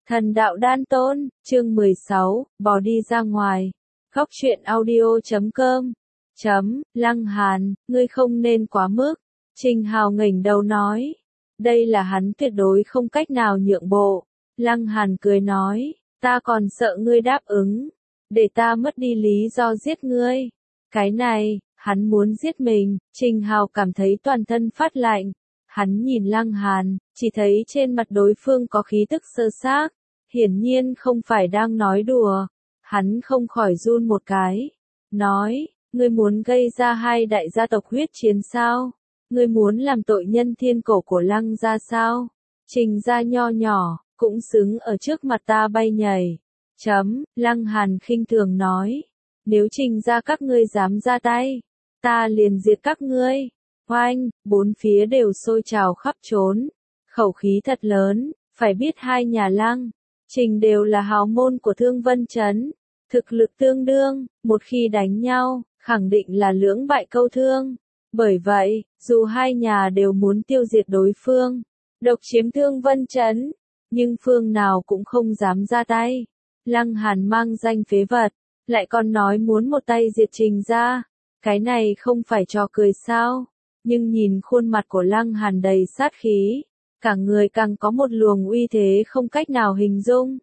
Thần đạo đan tôn, chương 16, bỏ đi ra ngoài. Góc truyện audio.com. Lăng Hàn, ngươi không nên quá mức. Trình Hào ngẩng đầu nói. Đây là hắn tuyệt đối không cách nào nhượng bộ. Lăng Hàn cười nói, ta còn sợ ngươi đáp ứng. Để ta mất đi lý do giết ngươi. Cái này, hắn muốn giết mình. Trình Hào cảm thấy toàn thân phát lạnh. Hắn nhìn Lăng Hàn, chỉ thấy trên mặt đối phương có khí tức sơ xác. Hiển nhiên không phải đang nói đùa. Hắn không khỏi run một cái. Nói, ngươi muốn gây ra hai đại gia tộc huyết chiến sao? Ngươi muốn làm tội nhân thiên cổ của Lăng gia sao? Trình gia nho nhỏ, cũng xứng ở trước mặt ta bay nhảy. Lăng Hàn khinh thường nói. Nếu Trình gia các ngươi dám ra tay, ta liền diệt các ngươi. Oanh, bốn phía đều sôi trào khắp trốn. Khẩu khí thật lớn, phải biết hai nhà Lăng, Trình đều là hào môn của Thương Vân Trấn. Thực lực tương đương, một khi đánh nhau, khẳng định là lưỡng bại câu thương. Bởi vậy, dù hai nhà đều muốn tiêu diệt đối phương, độc chiếm Thương Vân Trấn, nhưng phương nào cũng không dám ra tay. Lăng Hàn mang danh phế vật, lại còn nói muốn một tay diệt Trình gia. Cái này không phải trò cười sao? Nhưng nhìn khuôn mặt của Lăng Hàn đầy sát khí, cả người càng có một luồng uy thế không cách nào hình dung.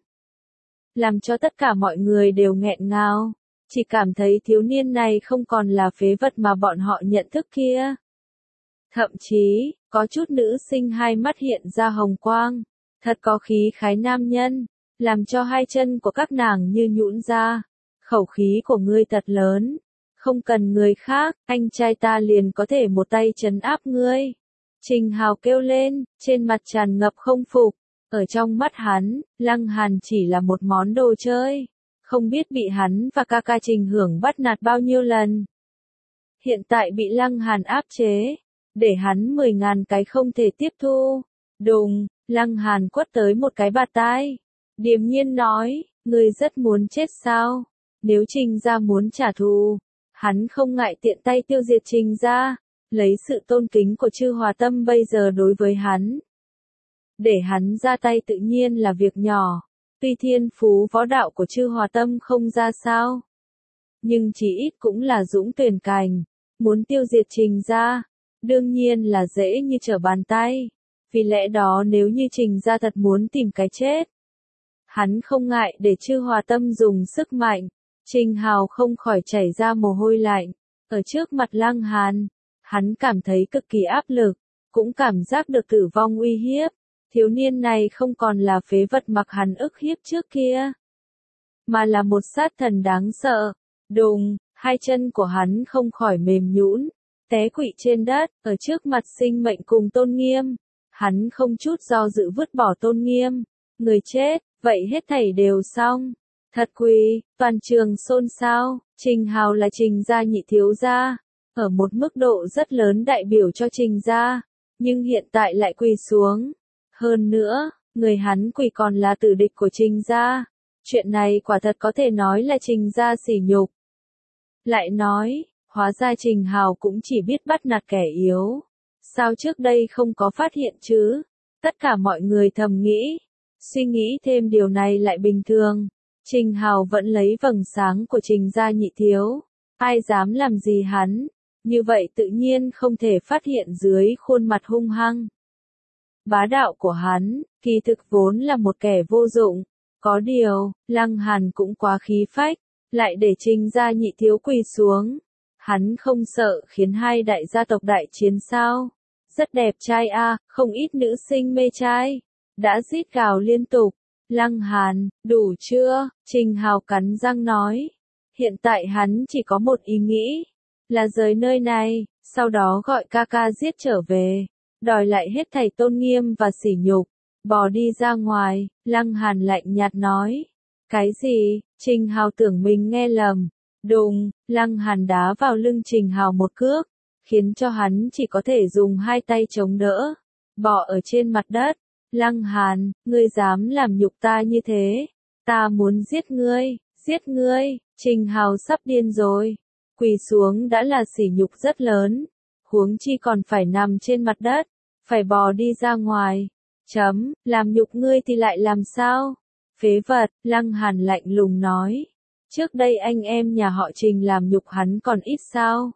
Làm cho tất cả mọi người đều nghẹn ngào, chỉ cảm thấy thiếu niên này không còn là phế vật mà bọn họ nhận thức kia. Thậm chí, có chút nữ sinh hai mắt hiện ra hồng quang, thật có khí khái nam nhân, làm cho hai chân của các nàng như nhũn ra. Khẩu khí của ngươi thật lớn, không cần người khác, anh trai ta liền có thể một tay trấn áp ngươi. Trình Hào kêu lên, trên mặt tràn ngập không phục. Ở trong mắt hắn, Lăng Hàn chỉ là một món đồ chơi. Không biết bị hắn và ca ca Trình Hưởng bắt nạt bao nhiêu lần. Hiện tại bị Lăng Hàn áp chế, để hắn 10.000 cái không thể tiếp thu. Đùng, Lăng Hàn quất tới một cái bạt tai. Điềm nhiên nói, ngươi rất muốn chết sao? Nếu Trình gia muốn trả thù, hắn không ngại tiện tay tiêu diệt Trình gia. Lấy sự tôn kính của Chư Hòa Tâm bây giờ đối với hắn, để hắn ra tay tự nhiên là việc nhỏ. Tuy thiên phú võ đạo của Chư Hòa Tâm không ra sao, nhưng chỉ ít cũng là dũng tuyển cành. Muốn tiêu diệt Trình gia, đương nhiên là dễ như trở bàn tay. Vì lẽ đó nếu như Trình gia thật muốn tìm cái chết, hắn không ngại để Chư Hòa Tâm dùng sức mạnh. Trình Hào không khỏi chảy ra mồ hôi lạnh. Ở trước mặt Lăng Hàn, hắn cảm thấy cực kỳ áp lực, cũng cảm giác được tử vong uy hiếp. Thiếu niên này không còn là phế vật mặc hắn ức hiếp trước kia, mà là một sát thần đáng sợ. Đùng, hai chân của hắn không khỏi mềm nhũn, té quỵ trên đất, ở trước mặt sinh mệnh cùng tôn nghiêm. Hắn không chút do dự vứt bỏ tôn nghiêm. Người chết, vậy hết thảy đều xong. Thật quỳ, toàn trường xôn xao. Trình Hào là Trình gia nhị thiếu gia, ở một mức độ rất lớn đại biểu cho Trình gia, nhưng hiện tại lại quỳ xuống. Hơn nữa, người hắn quỳ còn là tử địch của Trình gia. Chuyện này quả thật có thể nói là Trình gia sỉ nhục. Lại nói, hóa ra Trình Hào cũng chỉ biết bắt nạt kẻ yếu. Sao trước đây không có phát hiện chứ? Tất cả mọi người thầm nghĩ. Suy nghĩ thêm điều này lại bình thường. Trình Hào vẫn lấy vầng sáng của Trình gia nhị thiếu. Ai dám làm gì hắn? Như vậy tự nhiên không thể phát hiện dưới khuôn mặt hung hăng, bá đạo của hắn, kỳ thực vốn là một kẻ vô dụng. Có điều, Lăng Hàn cũng quá khí phách, lại để Trình gia nhị thiếu quỳ xuống. Hắn không sợ khiến hai đại gia tộc đại chiến sao? Rất đẹp trai a, không ít nữ sinh mê trai, đã rít gào liên tục. Lăng Hàn, đủ chưa? Trình Hào cắn răng nói. Hiện tại hắn chỉ có một ý nghĩ, là rời nơi này, sau đó gọi ca ca giết trở về, đòi lại hết thảy tôn nghiêm và sỉ nhục, bỏ đi ra ngoài. Lăng Hàn lạnh nhạt nói. Cái gì? Trình Hào tưởng mình nghe lầm. Đùng, Lăng Hàn đá vào lưng Trình Hào một cước, khiến cho hắn chỉ có thể dùng hai tay chống đỡ, bò ở trên mặt đất. Lăng Hàn, ngươi dám làm nhục ta như thế? Ta muốn giết ngươi, giết ngươi. Trình Hào sắp điên rồi. Quỳ xuống đã là sỉ nhục rất lớn, huống chi còn phải nằm trên mặt đất, phải bò đi ra ngoài. Làm nhục ngươi thì lại làm sao? Phế vật, Lăng Hàn lạnh lùng nói. Trước đây anh em nhà họ Trình làm nhục hắn còn ít sao?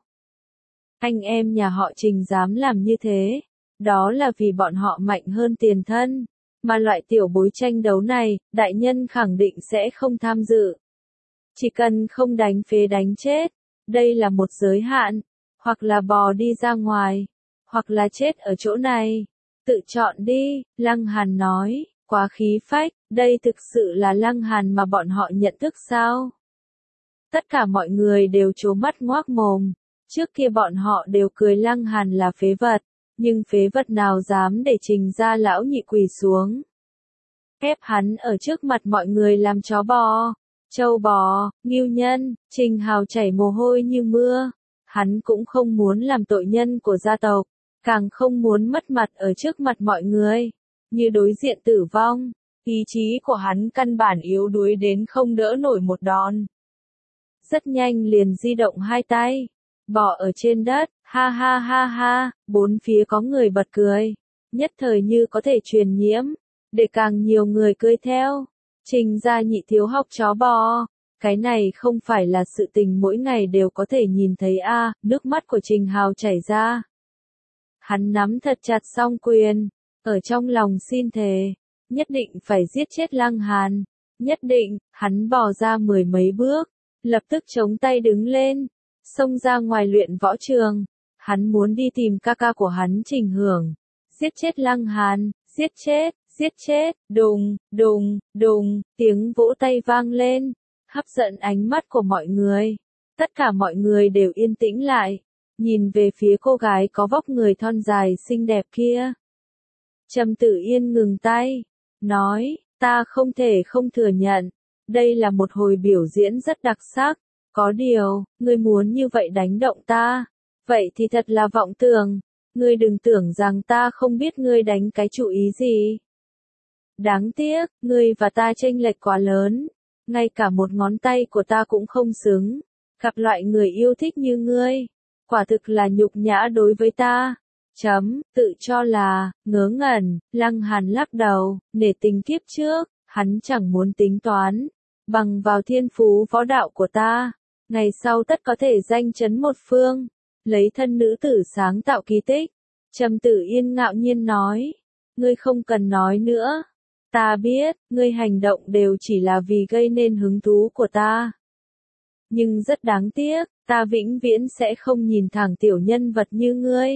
Anh em nhà họ Trình dám làm như thế, đó là vì bọn họ mạnh hơn tiền thân, mà loại tiểu bối tranh đấu này, đại nhân khẳng định sẽ không tham dự. Chỉ cần không đánh phế đánh chết, đây là một giới hạn, hoặc là bò đi ra ngoài, hoặc là chết ở chỗ này. Tự chọn đi, Lăng Hàn nói, quá khí phách, đây thực sự là Lăng Hàn mà bọn họ nhận thức sao? Tất cả mọi người đều trố mắt ngoác mồm, trước kia bọn họ đều cười Lăng Hàn là phế vật, nhưng phế vật nào dám để Trình gia lão nhị quỳ xuống. Ép hắn ở trước mặt mọi người làm chó bò, trâu bò, ngưu nhân, Trình Hào chảy mồ hôi như mưa. Hắn cũng không muốn làm tội nhân của gia tộc, càng không muốn mất mặt ở trước mặt mọi người, như đối diện tử vong. Ý chí của hắn căn bản yếu đuối đến không đỡ nổi một đòn. Rất nhanh liền di động hai tay, bò ở trên đất, ha ha ha ha, bốn phía có người bật cười, nhất thời như có thể truyền nhiễm, để càng nhiều người cười theo. Trình gia nhị thiếu học chó bò, cái này không phải là sự tình mỗi ngày đều có thể nhìn thấy a. Nước mắt của Trình Hào chảy ra. Hắn nắm thật chặt song quyền, ở trong lòng xin thề, nhất định phải giết chết Lăng Hàn, nhất định. Hắn bò ra mười mấy bước, lập tức chống tay đứng lên, xông ra ngoài luyện võ trường. Hắn muốn đi tìm ca ca của hắn Trình Hưởng, giết chết Lăng Hàn, giết chết, giết chết. Đùng, đùng, đùng, tiếng vỗ tay vang lên, hấp dẫn ánh mắt của mọi người. Tất cả mọi người đều yên tĩnh lại, nhìn về phía cô gái có vóc người thon dài xinh đẹp kia. Trầm Tử Yên ngừng tay, nói, ta không thể không thừa nhận, đây là một hồi biểu diễn rất đặc sắc. Có điều, ngươi muốn như vậy đánh động ta, vậy thì thật là vọng tưởng. Ngươi đừng tưởng rằng ta không biết ngươi đánh cái chủ ý gì. Đáng tiếc, ngươi và ta chênh lệch quá lớn, ngay cả một ngón tay của ta cũng không xứng. Gặp loại người yêu thích như ngươi, quả thực là nhục nhã đối với ta. Tự cho là, ngớ ngẩn. Lăng Hàn lắc đầu, nể tình kiếp trước, hắn chẳng muốn tính toán. Bằng vào thiên phú võ đạo của ta, ngày sau tất có thể danh chấn một phương, lấy thân nữ tử sáng tạo kỳ tích. Trầm Tử Yên ngạo nhiên nói, ngươi không cần nói nữa. Ta biết, ngươi hành động đều chỉ là vì gây nên hứng thú của ta. Nhưng rất đáng tiếc, ta vĩnh viễn sẽ không nhìn thẳng tiểu nhân vật như ngươi.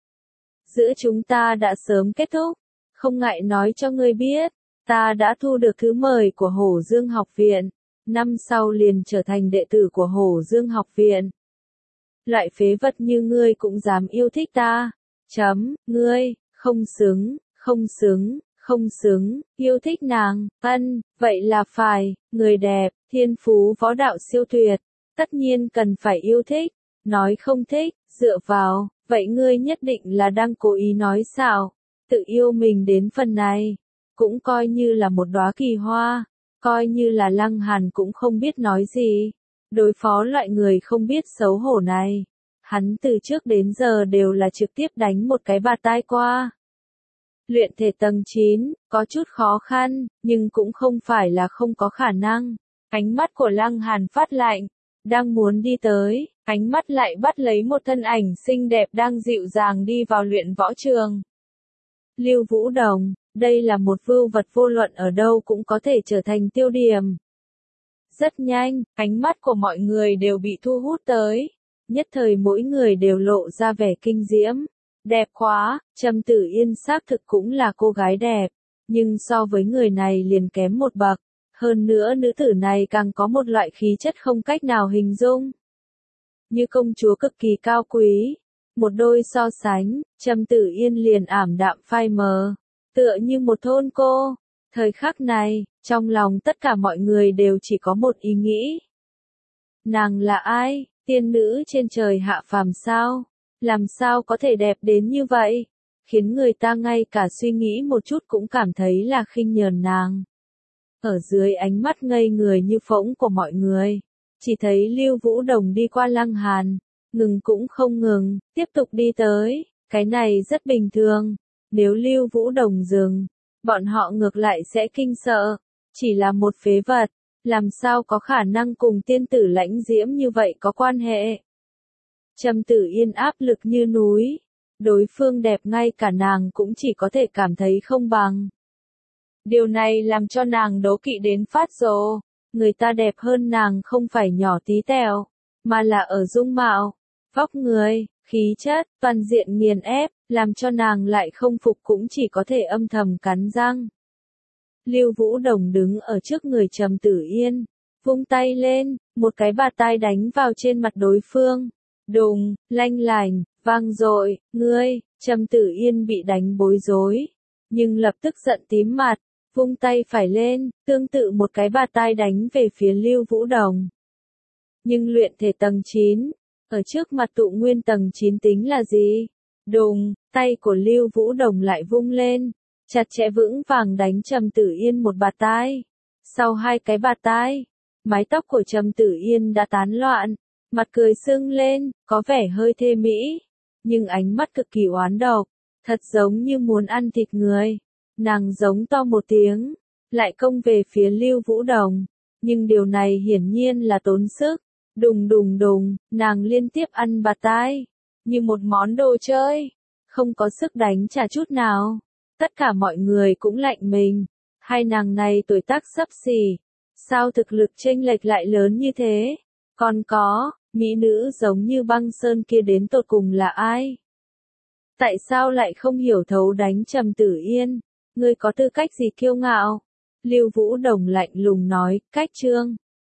Giữa chúng ta đã sớm kết thúc, không ngại nói cho ngươi biết, ta đã thu được thư mời của Hổ Dương học viện, năm sau liền trở thành đệ tử của Hổ Dương học viện. Loại phế vật như ngươi cũng dám yêu thích ta. Ngươi, không xứng, không xứng, không xứng, yêu thích nàng, vậy là phải, người đẹp, thiên phú võ đạo siêu tuyệt, tất nhiên cần phải yêu thích, nói không thích, dựa vào, vậy ngươi nhất định là đang cố ý nói xạo, tự yêu mình đến phần này, cũng coi như là một đóa kỳ hoa, coi như là Lăng Hàn cũng không biết nói gì, đối phó loại người không biết xấu hổ này. Hắn từ trước đến giờ đều là trực tiếp đánh một cái bạt tai qua. Luyện thể tầng 9, có chút khó khăn, nhưng cũng không phải là không có khả năng. Ánh mắt của Lăng Hàn phát lạnh, đang muốn đi tới, ánh mắt lại bắt lấy một thân ảnh xinh đẹp đang dịu dàng đi vào luyện võ trường. Lưu Vũ Đồng, đây là một vưu vật vô luận ở đâu cũng có thể trở thành tiêu điểm. Rất nhanh, ánh mắt của mọi người đều bị thu hút tới. Nhất thời mỗi người đều lộ ra vẻ kinh diễm. Đẹp quá, Trầm Tử Yên xác thực cũng là cô gái đẹp, nhưng so với người này liền kém một bậc. Hơn nữa nữ tử này càng có một loại khí chất không cách nào hình dung. Như công chúa cực kỳ cao quý. Một đôi so sánh, Trầm Tử Yên liền ảm đạm phai mờ, tựa như một thôn cô. Thời khắc này, trong lòng tất cả mọi người đều chỉ có một ý nghĩ. Nàng là ai? Tiên nữ trên trời hạ phàm sao? Làm sao có thể đẹp đến như vậy? Khiến người ta ngay cả suy nghĩ một chút cũng cảm thấy là khinh nhờn nàng. Ở dưới ánh mắt ngây người như phỗng của mọi người, chỉ thấy Lưu Vũ Đồng đi qua Lăng Hàn, ngừng cũng không ngừng, tiếp tục đi tới, cái này rất bình thường. Nếu Lưu Vũ Đồng dừng, bọn họ ngược lại sẽ kinh sợ. chỉ là một phế vật, làm sao có khả năng cùng tiên tử Lãnh Diễm như vậy có quan hệ. Trầm Tử Yên áp lực như núi, đối phương đẹp ngay cả nàng cũng chỉ có thể cảm thấy không bằng. Điều này làm cho nàng đố kỵ đến phát rồ, người ta đẹp hơn nàng không phải nhỏ tí tẹo, mà là ở dung mạo, vóc người, khí chất, toàn diện nghiền ép, làm cho nàng lại không phục cũng chỉ có thể âm thầm cắn răng. Lưu Vũ Đồng đứng ở trước người Trầm Tử Yên, vung tay lên, một cái bạt tai đánh vào trên mặt đối phương. Đùng, lanh lành, vang dội, ngươi, Trầm Tử Yên bị đánh bối rối, nhưng lập tức giận tím mặt, vung tay phải lên, tương tự một cái bạt tai đánh về phía Lưu Vũ Đồng. Nhưng luyện thể tầng 9, ở trước mặt tụ nguyên tầng 9 tính là gì? Đùng, tay của Lưu Vũ Đồng lại vung lên, chặt chẽ vững vàng đánh Trầm Tử Yên một bạt tai. Sau hai cái bạt tai, mái tóc của Trầm Tử Yên đã tán loạn, mặt cười sưng lên, có vẻ hơi thê mỹ, nhưng ánh mắt cực kỳ oán độc, thật giống như muốn ăn thịt người. Nàng giống to một tiếng, lại công về phía Lưu Vũ Đồng, nhưng điều này hiển nhiên là tốn sức. Đùng đùng đùng, nàng liên tiếp ăn bạt tai, như một món đồ chơi, không có sức đánh trả chút nào. Tất cả mọi người cũng lạnh mình, hai nàng này tuổi tác xấp xỉ, sao thực lực chênh lệch lại lớn như thế? Còn có, mỹ nữ giống như Băng Sơn kia đến tột cùng là ai? Tại sao lại không hiểu thấu đánh Trầm Tử Yên? Ngươi có tư cách gì kiêu ngạo? Lưu Vũ Đồng lạnh lùng nói, cách trương.